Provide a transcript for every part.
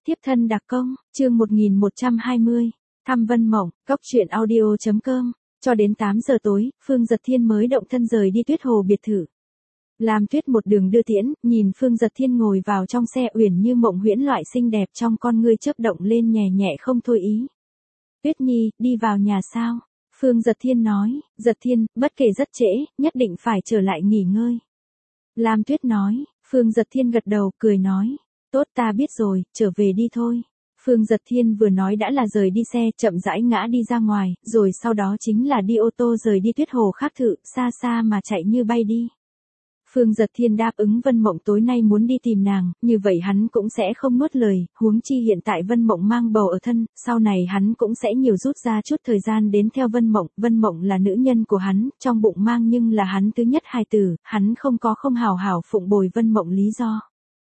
Tiếp thân đặc công, chương 1120, thăm Vân Mộng, cốc truyện audio.com, cho đến 8 giờ tối, Phương Dật Thiên mới động thân rời đi Tuyết Hồ biệt thự. Lam Tuyết một đường đưa tiễn, nhìn Phương Dật Thiên ngồi vào trong xe uyển như mộng huyễn loại xinh đẹp trong con ngươi chớp động lên nhẹ nhẹ không thôi ý. Tuyết Nhi, đi vào nhà sao? Phương Dật Thiên nói, Dật Thiên, bất kể rất trễ, nhất định phải trở lại nghỉ ngơi. Lam Tuyết nói, Phương Dật Thiên gật đầu, cười nói, tốt ta biết rồi, trở về đi thôi. Phương Dật Thiên vừa nói đã là rời đi xe, chậm rãi ngã đi ra ngoài, rồi sau đó chính là đi ô tô rời đi Tuyết Hồ khác thự, xa xa mà chạy như bay đi. Phương Dật Thiên đáp ứng Vân Mộng tối nay muốn đi tìm nàng, như vậy hắn cũng sẽ không nuốt lời, huống chi hiện tại Vân Mộng mang bầu ở thân, sau này hắn cũng sẽ nhiều rút ra chút thời gian đến theo Vân Mộng là nữ nhân của hắn, trong bụng mang nhưng là hắn thứ nhất hài tử, hắn không hào hảo phụng bồi Vân Mộng lý do.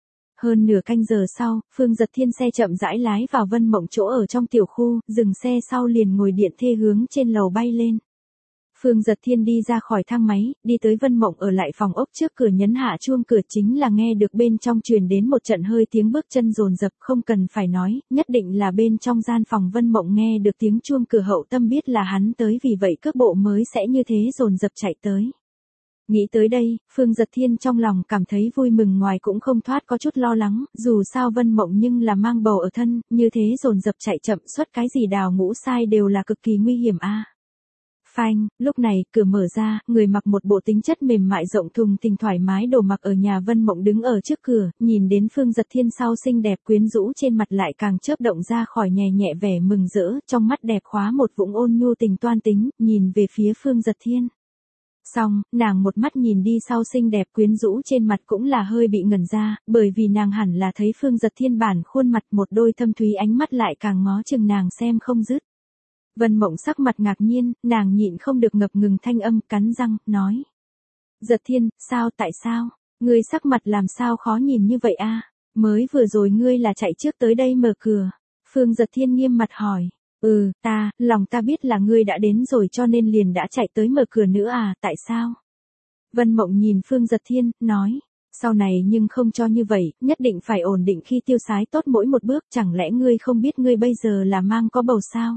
Hơn nửa canh giờ sau, Phương Dật Thiên xe chậm rãi lái vào Vân Mộng chỗ ở trong tiểu khu, dừng xe sau liền ngồi điện thê hướng trên lầu bay lên. Phương Dật Thiên đi ra khỏi thang máy, đi tới Vân Mộng ở lại phòng ốc trước cửa nhấn hạ chuông cửa chính là nghe được bên trong truyền đến một trận hơi tiếng bước chân dồn dập không cần phải nói, nhất định là bên trong gian phòng Vân Mộng nghe được tiếng chuông cửa hậu tâm biết là hắn tới vì vậy cước bộ mới sẽ như thế dồn dập chạy tới. Nghĩ tới đây, Phương Dật Thiên trong lòng cảm thấy vui mừng ngoài cũng không thoát có chút lo lắng, dù sao Vân Mộng nhưng là mang bầu ở thân, như thế dồn dập chạy chậm suốt cái gì đào ngũ sai đều là cực kỳ nguy hiểm a. Phanh, lúc này, cửa mở ra, người mặc một bộ tính chất mềm mại rộng thùng thình thoải mái đồ mặc ở nhà Vân Mộng đứng ở trước cửa, nhìn đến Phương Dật Thiên sau xinh đẹp quyến rũ trên mặt lại càng chớp động ra khỏi nhẹ nhẹ vẻ mừng rỡ, trong mắt đẹp khóa một vũng ôn nhu tình toan tính, nhìn về phía Phương Dật Thiên. Xong, nàng một mắt nhìn đi sau xinh đẹp quyến rũ trên mặt cũng là hơi bị ngẩn ra, bởi vì nàng hẳn là thấy Phương Dật Thiên bản khuôn mặt một đôi thâm thúy ánh mắt lại càng ngó chừng nàng xem không dứt. Vân Mộng sắc mặt ngạc nhiên, nàng nhịn không được ngập ngừng thanh âm, cắn răng, nói. Dật Thiên, sao tại sao? Ngươi sắc mặt làm sao khó nhìn như vậy a? Mới vừa rồi ngươi là chạy trước tới đây mở cửa. Phương Dật Thiên nghiêm mặt hỏi. Lòng ta biết là ngươi đã đến rồi cho nên liền đã chạy tới mở cửa nữa à, tại sao? Vân Mộng nhìn Phương Dật Thiên, nói. Sau này nhưng không cho như vậy, nhất định phải ổn định khi tiêu sái tốt mỗi một bước, chẳng lẽ ngươi không biết ngươi bây giờ là mang có bầu sao?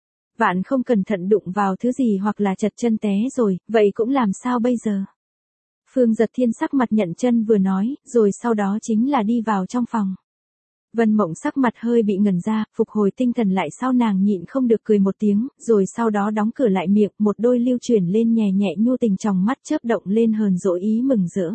Vạn không cẩn thận đụng vào thứ gì hoặc là chật chân té rồi, vậy cũng làm sao bây giờ? Phương Dật Thiên sắc mặt nhận chân vừa nói, rồi sau đó chính là đi vào trong phòng. Vân Mộng sắc mặt hơi bị ngẩn ra, phục hồi tinh thần lại sau nàng nhịn không được cười một tiếng, rồi sau đó đóng cửa lại miệng, một đôi lưu chuyển lên nhẹ nhẹ nhu tình trong mắt chớp động lên hờn dỗi ý mừng rỡ.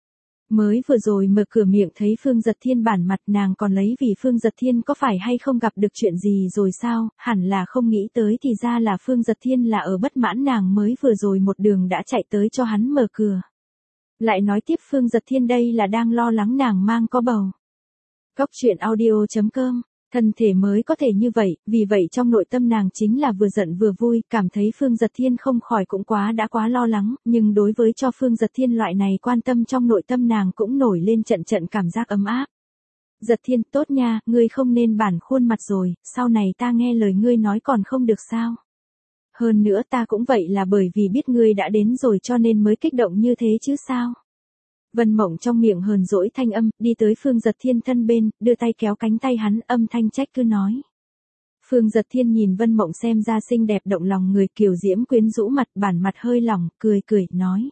Mới vừa rồi mở cửa miệng thấy Phương Dật Thiên bản mặt nàng còn lấy vì Phương Dật Thiên có phải hay không gặp được chuyện gì rồi sao, hẳn là không nghĩ tới thì ra là Phương Dật Thiên là ở bất mãn nàng mới vừa rồi một đường đã chạy tới cho hắn mở cửa. Lại nói tiếp Phương Dật Thiên đây là đang lo lắng nàng mang có bầu. Cốc truyện audio.com, thân thể mới có thể như vậy, vì vậy trong nội tâm nàng chính là vừa giận vừa vui, cảm thấy Phương Dật Thiên không khỏi cũng đã quá lo lắng, nhưng đối với cho Phương Dật Thiên loại này quan tâm trong nội tâm nàng cũng nổi lên trận cảm giác ấm áp. Dật Thiên, tốt nha, ngươi không nên bản khuôn mặt rồi, sau này ta nghe lời ngươi nói còn không được sao? Hơn nữa ta cũng vậy là bởi vì biết ngươi đã đến rồi cho nên mới kích động như thế chứ sao? Vân Mộng trong miệng hờn dỗi thanh âm, đi tới Phương Dật Thiên thân bên, đưa tay kéo cánh tay hắn, âm thanh trách cứ nói. Phương Dật Thiên nhìn Vân Mộng xem ra xinh đẹp động lòng người, kiều diễm quyến rũ mặt, bản mặt hơi lỏng, cười, nói.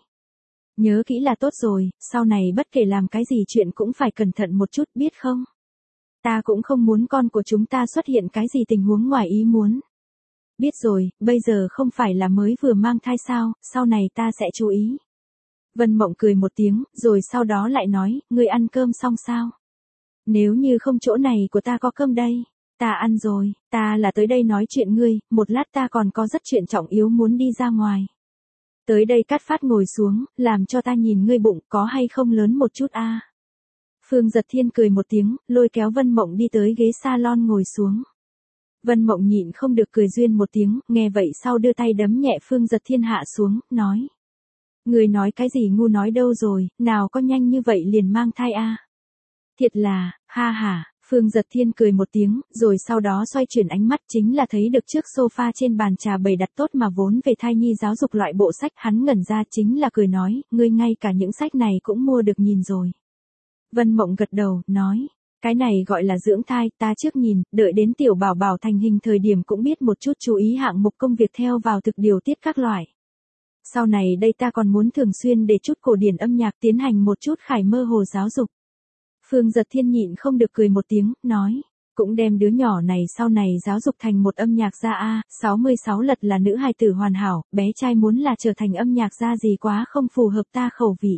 Nhớ kỹ là tốt rồi, sau này bất kể làm cái gì chuyện cũng phải cẩn thận một chút, biết không? Ta cũng không muốn con của chúng ta xuất hiện cái gì tình huống ngoài ý muốn. Biết rồi, bây giờ không phải là mới vừa mang thai sao, sau này ta sẽ chú ý. Vân Mộng cười một tiếng, rồi sau đó lại nói, ngươi ăn cơm xong sao? Nếu như không chỗ này của ta có cơm đây. Ta ăn rồi, ta là tới đây nói chuyện ngươi, một lát ta còn có rất chuyện trọng yếu muốn đi ra ngoài. Tới đây Cát Phát ngồi xuống, làm cho ta nhìn ngươi bụng có hay không lớn một chút a. Phương Dật Thiên cười một tiếng, lôi kéo Vân Mộng đi tới ghế salon ngồi xuống. Vân Mộng nhịn không được cười duyên một tiếng, nghe vậy sau đưa tay đấm nhẹ Phương Dật Thiên hạ xuống, nói. Người nói cái gì ngu nói đâu rồi, nào có nhanh như vậy liền mang thai a? Thiệt là, ha ha, Phương Dật Thiên cười một tiếng, rồi sau đó xoay chuyển ánh mắt chính là thấy được trước sofa trên bàn trà bày đặt tốt mà vốn về thai nhi giáo dục loại bộ sách, hắn ngẩn ra chính là cười nói, ngươi ngay cả những sách này cũng mua được nhìn rồi. Vân Mộng gật đầu, nói, Cái này gọi là dưỡng thai, ta trước nhìn, đợi đến tiểu bảo bảo thành hình thời điểm cũng biết một chút chú ý hạng mục công việc theo vào thực điều tiết các loại. Sau này đây ta còn muốn thường xuyên để chút cổ điển âm nhạc tiến hành một chút khải mơ hồ giáo dục. Phương Giật Thiên nhịn không được cười một tiếng, nói. Cũng đem đứa nhỏ này sau này giáo dục thành một âm nhạc gia a, 66 lật là nữ hài tử hoàn hảo, bé trai muốn là trở thành âm nhạc gia gì quá không phù hợp ta khẩu vị.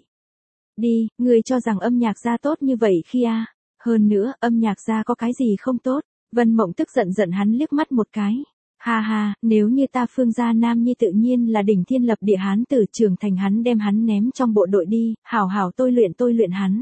Đi, người cho rằng âm nhạc gia tốt như vậy khi a? Hơn nữa, âm nhạc gia có cái gì không tốt? Vân Mộng tức giận giận hắn liếc mắt một cái. Ha ha, nếu như ta Phương gia nam nhi tự nhiên là đỉnh thiên lập địa hán tử trưởng thành hắn đem hắn ném trong bộ đội đi, hảo hảo tôi luyện hắn.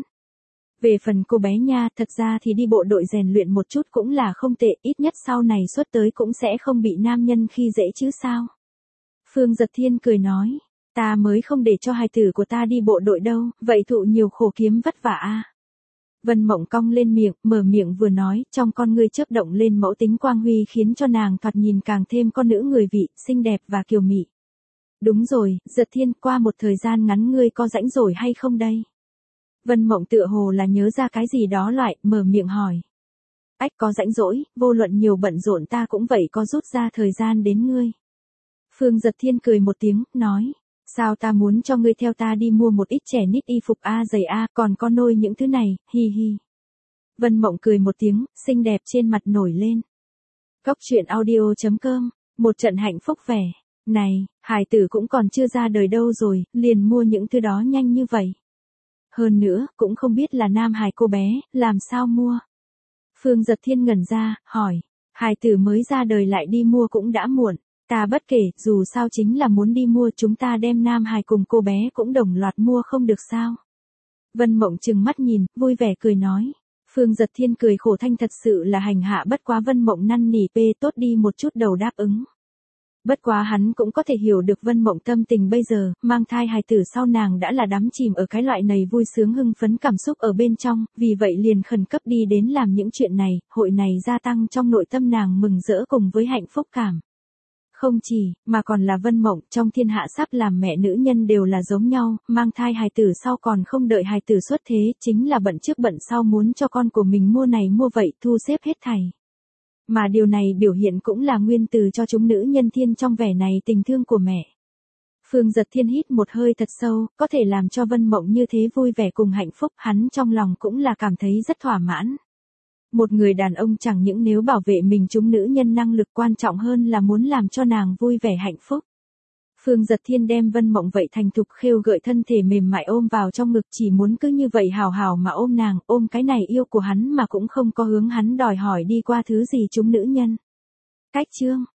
Về phần cô bé nha, thật ra thì đi bộ đội rèn luyện một chút cũng là không tệ, ít nhất sau này xuất tới cũng sẽ không bị nam nhân khi dễ chứ sao. Phương Giật Thiên cười nói, ta mới không để cho hài tử của ta đi bộ đội đâu, vậy thụ nhiều khổ kiếm vất vả a. Vân Mộng cong lên miệng, mở miệng vừa nói, trong con ngươi chớp động lên mẫu tính quang huy khiến cho nàng thoạt nhìn càng thêm con nữ người vị, xinh đẹp và kiều mị. Đúng rồi, Giật Thiên, qua một thời gian ngắn ngươi có rảnh rỗi hay không đây? Vân Mộng tựa hồ là nhớ ra cái gì đó lại, mở miệng hỏi. Ách có rảnh rỗi, vô luận nhiều bận rộn ta cũng vậy có rút ra thời gian đến ngươi. Phương Giật Thiên cười một tiếng, nói. Sao ta muốn cho ngươi theo ta đi mua một ít trẻ nít y phục a giày a, còn có nôi những thứ này, hi hi. Vân Mộng cười một tiếng, xinh đẹp trên mặt nổi lên. Cóc truyện audio.com, một trận hạnh phúc vẻ. Này, hài tử cũng còn chưa ra đời đâu rồi, liền mua những thứ đó nhanh như vậy. Hơn nữa, cũng không biết là nam hài cô bé, làm sao mua. Phương Giật Thiên ngẩn ra, hỏi, hài tử mới ra đời lại đi mua cũng đã muộn, ta bất kể, dù sao chính là muốn đi mua chúng ta đem nam hài cùng cô bé cũng đồng loạt mua không được sao. Vân Mộng trừng mắt nhìn, vui vẻ cười nói. Phương Giật Thiên cười khổ thanh thật sự là hành hạ bất quá Vân Mộng năn nỉ tốt đi một chút đầu đáp ứng. Bất quá hắn cũng có thể hiểu được Vân Mộng tâm tình bây giờ, mang thai hài tử sau nàng đã là đắm chìm ở cái loại này vui sướng hưng phấn cảm xúc ở bên trong, vì vậy liền khẩn cấp đi đến làm những chuyện này, hội này gia tăng trong nội tâm nàng mừng rỡ cùng với hạnh phúc cảm. Không chỉ, mà còn là Vân Mộng, trong thiên hạ sắp làm mẹ nữ nhân đều là giống nhau, mang thai hài tử sau còn không đợi hài tử xuất thế, chính là bận trước bận sau muốn cho con của mình mua này mua vậy, thu xếp hết thảy. Mà điều này biểu hiện cũng là nguyên từ cho chúng nữ nhân thiên trong vẻ này tình thương của mẹ. Phương Giật Thiên hít một hơi thật sâu, có thể làm cho Vân Mộng như thế vui vẻ cùng hạnh phúc, hắn trong lòng cũng là cảm thấy rất thỏa mãn. Một người đàn ông chẳng những nếu bảo vệ mình chúng nữ nhân năng lực quan trọng hơn là muốn làm cho nàng vui vẻ hạnh phúc. Phương Giật Thiên đem Vân Mộng vậy thành thục khêu gợi thân thể mềm mại ôm vào trong ngực chỉ muốn cứ như vậy hào hào mà ôm nàng, ôm cái này yêu của hắn mà cũng không có hướng hắn đòi hỏi đi qua thứ gì chúng nữ nhân. Cách chương